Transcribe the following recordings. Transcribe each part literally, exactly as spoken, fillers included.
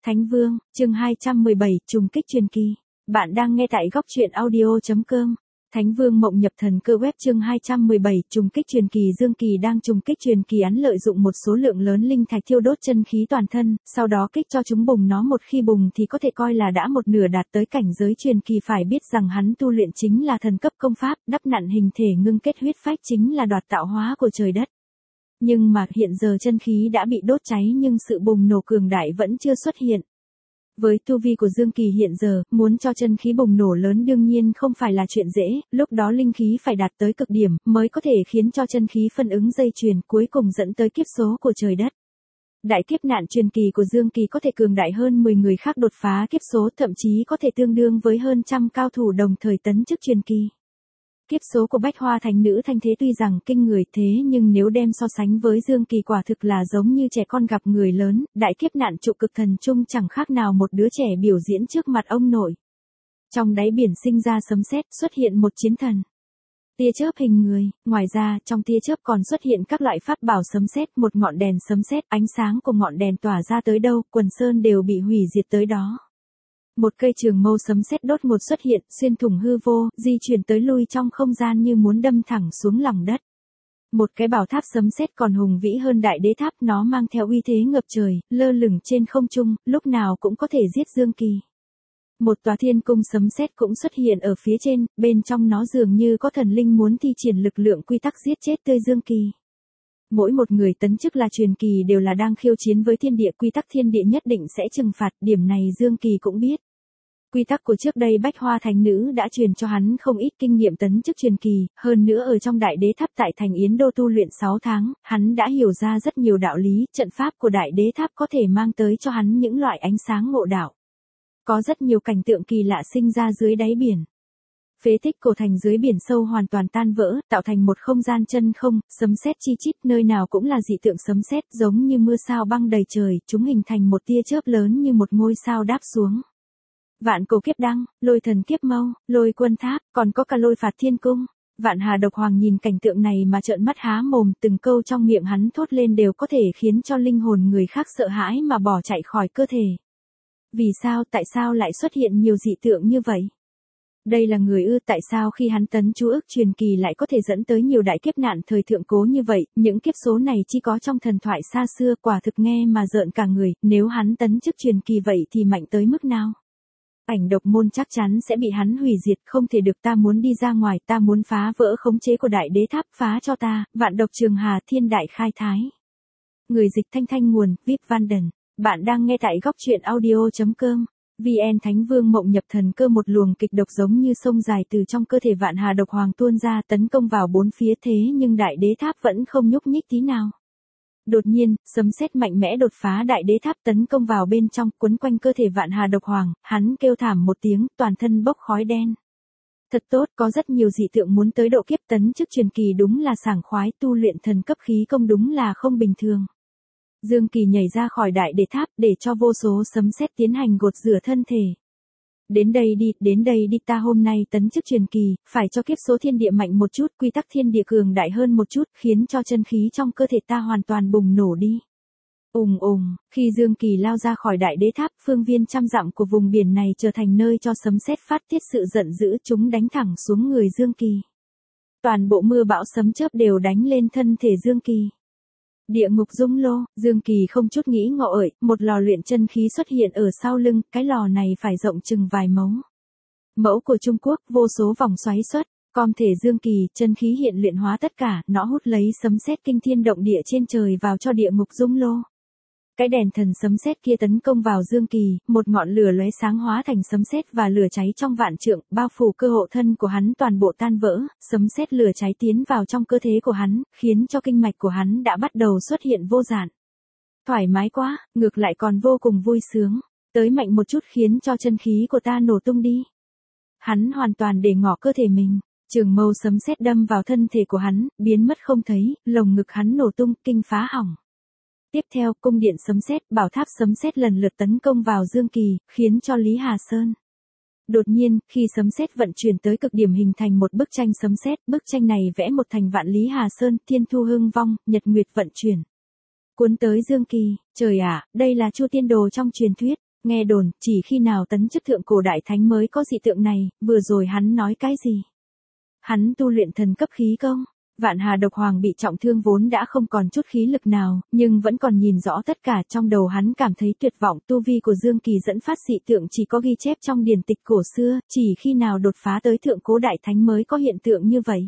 Thánh Vương, chương hai trăm mười bảy, trùng kích truyền kỳ. Bạn đang nghe tại góc truyện audio chấm com. Thánh Vương Mộng Nhập Thần Cơ web chương hai trăm mười bảy, trùng kích truyền kỳ. Dương Kỳ đang trùng kích truyền kỳ, hắn lợi dụng một số lượng lớn linh thạch thiêu đốt chân khí toàn thân, sau đó kích cho chúng bùng, nó một khi bùng thì có thể coi là đã một nửa đạt tới cảnh giới truyền kỳ. Phải biết rằng hắn tu luyện chính là thần cấp công pháp, đắp nặn hình thể ngưng kết huyết phách chính là đoạt tạo hóa của trời đất. Nhưng mà hiện giờ chân khí đã bị đốt cháy nhưng sự bùng nổ cường đại vẫn chưa xuất hiện. Với tu vi của Dương Kỳ hiện giờ, muốn cho chân khí bùng nổ lớn đương nhiên không phải là chuyện dễ, lúc đó linh khí phải đạt tới cực điểm mới có thể khiến cho chân khí phân ứng dây chuyền, cuối cùng dẫn tới kiếp số của trời đất. Đại kiếp nạn truyền kỳ của Dương Kỳ có thể cường đại hơn mười người khác đột phá kiếp số, thậm chí có thể tương đương với hơn trăm cao thủ đồng thời tấn chức truyền kỳ. Kiếp số của Bách Hoa Thánh Nữ Thanh Thế tuy rằng kinh người thế nhưng nếu đem so sánh với Dương Kỳ quả thực là giống như trẻ con gặp người lớn, đại kiếp nạn trụ cực thần chung chẳng khác nào một đứa trẻ biểu diễn trước mặt ông nội. Trong đáy biển sinh ra sấm sét, xuất hiện một chiến thần. Tia chớp hình người, ngoài ra trong tia chớp còn xuất hiện các loại pháp bảo sấm sét, một ngọn đèn sấm sét, ánh sáng của ngọn đèn tỏa ra tới đâu, quần sơn đều bị hủy diệt tới đó. Một cây trường mâu sấm sét đột ngột xuất hiện, xuyên thủng hư vô, di chuyển tới lui trong không gian như muốn đâm thẳng xuống lòng đất. Một cái bảo tháp sấm sét còn hùng vĩ hơn đại đế tháp, nó mang theo uy thế ngập trời, lơ lửng trên không trung, lúc nào cũng có thể giết Dương Kỳ. Một tòa thiên cung sấm sét cũng xuất hiện ở phía trên, bên trong nó dường như có thần linh muốn thi triển lực lượng quy tắc giết chết tươi Dương Kỳ. Mỗi một người tấn chức là truyền kỳ đều là đang khiêu chiến với thiên địa, quy tắc thiên địa nhất định sẽ trừng phạt, điểm này Dương Kỳ cũng biết. Quy tắc của trước đây Bách Hoa Thánh Nữ đã truyền cho hắn không ít kinh nghiệm tấn chức truyền kỳ, hơn nữa ở trong đại đế tháp tại thành Yến Đô tu luyện sáu tháng, hắn đã hiểu ra rất nhiều đạo lý, trận pháp của đại đế tháp có thể mang tới cho hắn những loại ánh sáng ngộ đạo. Có rất nhiều cảnh tượng kỳ lạ sinh ra dưới đáy biển. Phế tích cổ thành dưới biển sâu hoàn toàn tan vỡ, tạo thành một không gian chân không, sấm sét chi chít, nơi nào cũng là dị tượng sấm sét, giống như mưa sao băng đầy trời, chúng hình thành một tia chớp lớn như một ngôi sao đáp xuống. Vạn cổ kiếp đăng, lôi thần kiếp mâu, lôi quân tháp, còn có cả lôi phạt thiên cung. Vạn Hà Độc Hoàng nhìn cảnh tượng này mà trợn mắt há mồm, từng câu trong miệng hắn thốt lên đều có thể khiến cho linh hồn người khác sợ hãi mà bỏ chạy khỏi cơ thể. Vì sao, tại sao lại xuất hiện nhiều dị tượng như vậy? Đây là người ư? Tại sao khi hắn tấn chú ức truyền kỳ lại có thể dẫn tới nhiều đại kiếp nạn thời thượng cố như vậy? Những kiếp số này chỉ có trong thần thoại xa xưa, quả thực nghe mà rợn cả người, nếu hắn tấn chức truyền kỳ vậy thì mạnh tới mức nào? Ảnh độc môn chắc chắn sẽ bị hắn hủy diệt, không thể được, ta muốn đi ra ngoài, ta muốn phá vỡ khống chế của đại đế tháp, phá cho ta, vạn độc trường hà, thiên đại khai thái. Người dịch Thanh Thanh nguồn, vê i pê Vanden. Bạn đang nghe tại góc truyện audio chấm com. vê en Thánh Vương Mộng Nhập Thần Cơ, một luồng kịch độc giống như sông dài từ trong cơ thể Vạn Hà Độc Hoàng tuôn ra, tấn công vào bốn phía, thế nhưng đại đế tháp vẫn không nhúc nhích tí nào. Đột nhiên, sấm sét mạnh mẽ đột phá đại đế tháp, tấn công vào bên trong, quấn quanh cơ thể Vạn Hà Độc Hoàng, hắn kêu thảm một tiếng, toàn thân bốc khói đen. Thật tốt, có rất nhiều dị tượng muốn tới độ kiếp tấn chức truyền kỳ, đúng là sảng khoái, tu luyện thần cấp khí công đúng là không bình thường. Dương Kỳ nhảy ra khỏi đại đế tháp để cho vô số sấm sét tiến hành gột rửa thân thể. Đến đây đi, đến đây đi, ta hôm nay tấn chức truyền kỳ, phải cho kiếp số thiên địa mạnh một chút, quy tắc thiên địa cường đại hơn một chút, khiến cho chân khí trong cơ thể ta hoàn toàn bùng nổ đi. Ùng ùng, khi Dương Kỳ lao ra khỏi đại đế tháp, phương viên trăm dặm của vùng biển này trở thành nơi cho sấm sét phát tiết sự giận dữ, chúng đánh thẳng xuống người Dương Kỳ. Toàn bộ mưa bão sấm chớp đều đánh lên thân thể Dương Kỳ. Địa ngục dung lô, Dương Kỳ không chút nghĩ ngợi, một lò luyện chân khí xuất hiện ở sau lưng, cái lò này phải rộng chừng vài mẫu. Mẫu của Trung Quốc, vô số vòng xoáy xuất, com thể Dương Kỳ, chân khí hiện luyện hóa tất cả, nó hút lấy sấm sét kinh thiên động địa trên trời vào cho địa ngục dung lô. Cái đèn thần sấm sét kia tấn công vào Dương Kỳ, một ngọn lửa lóe sáng hóa thành sấm sét và lửa cháy trong vạn trượng, bao phủ cơ hộ thân của hắn toàn bộ tan vỡ, sấm sét lửa cháy tiến vào trong cơ thể của hắn, khiến cho kinh mạch của hắn đã bắt đầu xuất hiện vô giãn. Thoải mái quá, ngược lại còn vô cùng vui sướng, tới mạnh một chút khiến cho chân khí của ta nổ tung đi. Hắn hoàn toàn để ngỏ cơ thể mình, trường mâu sấm sét đâm vào thân thể của hắn, biến mất không thấy, lồng ngực hắn nổ tung, kinh phá hỏng. Tiếp theo, cung điện sấm sét, bảo tháp sấm sét lần lượt tấn công vào Dương Kỳ, khiến cho Lý Hà Sơn. Đột nhiên, khi sấm sét vận chuyển tới cực điểm hình thành một bức tranh sấm sét, bức tranh này vẽ một thành vạn Lý Hà Sơn, thiên thu hưng vong, nhật nguyệt vận chuyển. Cuốn tới Dương Kỳ, trời ạ, đây là Chu Tiên Đồ trong truyền thuyết. Nghe đồn, chỉ khi nào tấn chức thượng cổ đại thánh mới có dị tượng này, vừa rồi hắn nói cái gì? Hắn tu luyện thần cấp khí công. Vạn Hà Độc Hoàng bị trọng thương vốn đã không còn chút khí lực nào, nhưng vẫn còn nhìn rõ tất cả, trong đầu hắn cảm thấy tuyệt vọng. Tu vi của Dương Kỳ dẫn phát dị tượng chỉ có ghi chép trong điển tịch cổ xưa, chỉ khi nào đột phá tới thượng cổ đại thánh mới có hiện tượng như vậy.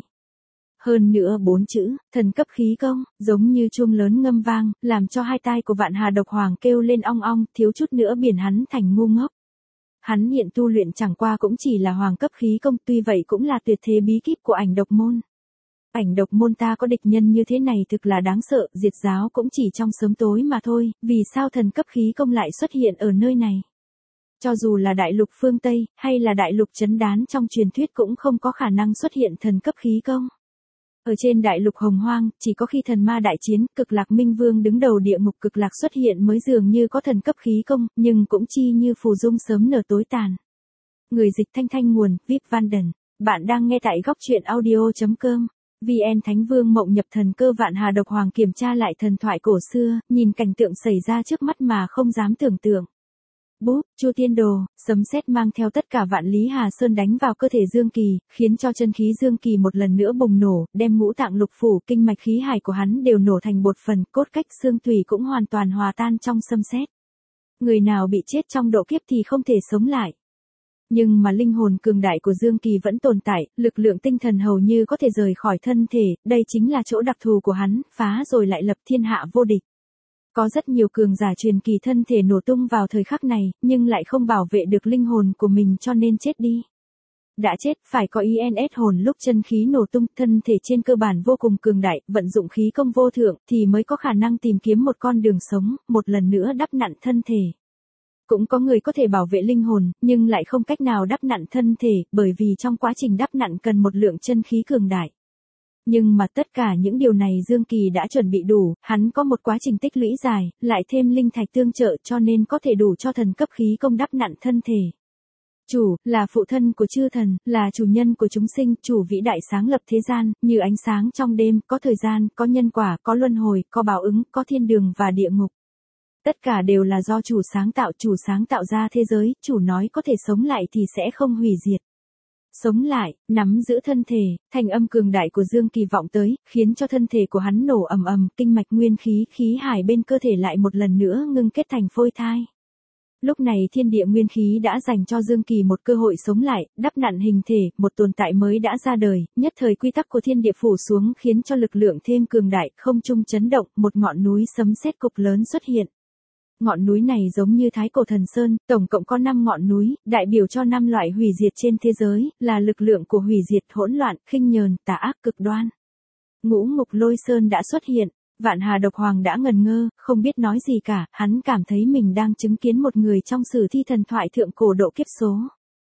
Hơn nữa bốn chữ, thần cấp khí công, giống như chuông lớn ngâm vang, làm cho hai tai của Vạn Hà Độc Hoàng kêu lên ong ong, thiếu chút nữa biển hắn thành ngu ngốc. Hắn hiện tu luyện chẳng qua cũng chỉ là hoàng cấp khí công, tuy vậy cũng là tuyệt thế bí kíp của ảnh độc môn. Ảnh độc môn ta có địch nhân như thế này thực là đáng sợ, diệt giáo cũng chỉ trong sớm tối mà thôi, vì sao thần cấp khí công lại xuất hiện ở nơi này? Cho dù là đại lục phương Tây, hay là đại lục Trấn Đán trong truyền thuyết cũng không có khả năng xuất hiện thần cấp khí công. Ở trên đại lục Hồng Hoang, chỉ có khi thần ma đại chiến, Cực Lạc Minh Vương đứng đầu địa ngục Cực Lạc xuất hiện mới dường như có thần cấp khí công, nhưng cũng chi như phù dung sớm nở tối tàn. Người dịch thanh thanh nguồn, vê i pê Vanden. Bạn đang nghe tại góc truyện audio chấm com. vê en Thánh Vương Mộng Nhập Thần Cơ. Vạn Hà Độc Hoàng kiểm tra lại thần thoại cổ xưa, nhìn cảnh tượng xảy ra trước mắt mà không dám tưởng tượng. Búp, Chu Tiên Đồ, sấm sét mang theo tất cả vạn lý Hà Sơn đánh vào cơ thể Dương Kỳ, khiến cho chân khí Dương Kỳ một lần nữa bùng nổ, đem ngũ tạng lục phủ, kinh mạch khí hải của hắn đều nổ thành bột phần, cốt cách xương tủy cũng hoàn toàn hòa tan trong sấm sét. Người nào bị chết trong độ kiếp thì không thể sống lại. Nhưng mà linh hồn cường đại của Dương Kỳ vẫn tồn tại, lực lượng tinh thần hầu như có thể rời khỏi thân thể, đây chính là chỗ đặc thù của hắn, phá rồi lại lập thiên hạ vô địch. Có rất nhiều cường giả truyền kỳ thân thể nổ tung vào thời khắc này, nhưng lại không bảo vệ được linh hồn của mình cho nên chết đi. Đã chết, phải có i en ét hồn lúc chân khí nổ tung, thân thể trên cơ bản vô cùng cường đại, vận dụng khí công vô thượng, thì mới có khả năng tìm kiếm một con đường sống, một lần nữa đắp nặn thân thể. Cũng có người có thể bảo vệ linh hồn, nhưng lại không cách nào đắp nặn thân thể, bởi vì trong quá trình đắp nặn cần một lượng chân khí cường đại. Nhưng mà tất cả những điều này Dương Kỳ đã chuẩn bị đủ, hắn có một quá trình tích lũy dài, lại thêm linh thạch tương trợ cho nên có thể đủ cho thần cấp khí công đắp nặn thân thể. Chủ, là phụ thân của chư thần, là chủ nhân của chúng sinh, chủ vĩ đại sáng lập thế gian, như ánh sáng trong đêm, có thời gian, có nhân quả, có luân hồi, có báo ứng, có thiên đường và địa ngục. Tất cả đều là do chủ sáng tạo, chủ sáng tạo ra thế giới, chủ nói có thể sống lại thì sẽ không hủy diệt. Sống lại, nắm giữ thân thể, thành âm cường đại của Dương Kỳ vọng tới, khiến cho thân thể của hắn nổ ầm ầm, kinh mạch nguyên khí, khí hải bên cơ thể lại một lần nữa ngưng kết thành phôi thai. Lúc này thiên địa nguyên khí đã dành cho Dương Kỳ một cơ hội sống lại, đắp nặn hình thể, một tồn tại mới đã ra đời, nhất thời quy tắc của thiên địa phủ xuống khiến cho lực lượng thêm cường đại, không trung chấn động, một ngọn núi sấm sét cục lớn xuất hiện. Ngọn núi này giống như Thái Cổ Thần Sơn, tổng cộng có năm ngọn núi, đại biểu cho năm loại hủy diệt trên thế giới, là lực lượng của hủy diệt, hỗn loạn, khinh nhờn, tà ác cực đoan. Ngũ Ngục Lôi Sơn đã xuất hiện, Vạn Hà Độc Hoàng đã ngần ngơ, không biết nói gì cả, hắn cảm thấy mình đang chứng kiến một người trong sử thi thần thoại thượng cổ độ kiếp số.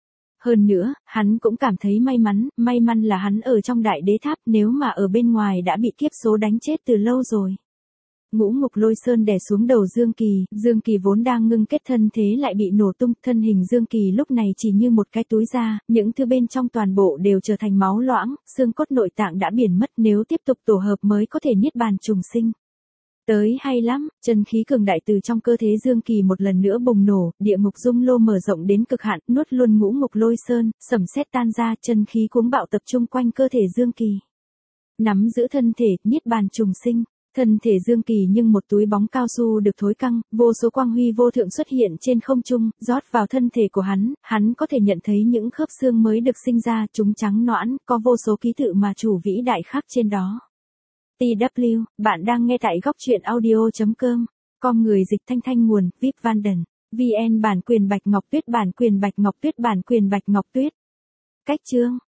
Hơn nữa, hắn cũng cảm thấy may mắn, may mắn là hắn ở trong đại đế tháp, nếu mà ở bên ngoài đã bị kiếp số đánh chết từ lâu rồi. Ngũ Ngục Lôi Sơn đè xuống đầu Dương Kỳ, Dương Kỳ vốn đang ngưng kết thân thế lại bị nổ tung, thân hình Dương Kỳ lúc này chỉ như một cái túi da, những thứ bên trong toàn bộ đều trở thành máu loãng, xương cốt nội tạng đã biển mất, nếu tiếp tục tổ hợp mới có thể niết bàn trùng sinh. Tới hay lắm, chân khí cường đại từ trong cơ thể Dương Kỳ một lần nữa bùng nổ, địa ngục dung lô mở rộng đến cực hạn, nuốt luôn Ngũ Ngục Lôi Sơn, sẩm sét tan ra, chân khí cuống bạo tập trung quanh cơ thể Dương Kỳ. Nắm giữ thân thể, niết bàn trùng sinh. Thân thể Dương Kỳ nhưng một túi bóng cao su được thối căng, vô số quang huy vô thượng xuất hiện trên không trung, rót vào thân thể của hắn, hắn có thể nhận thấy những khớp xương mới được sinh ra, chúng trắng nõn, có vô số ký tự mà chủ vĩ đại khắc trên đó. tê vê, bạn đang nghe tại góc truyện audio chấm com, com người dịch thanh thanh nguồn, vê i pê Vanden, vê en bản quyền Bạch Ngọc Tuyết bản quyền Bạch Ngọc Tuyết bản quyền Bạch Ngọc Tuyết. Cách chương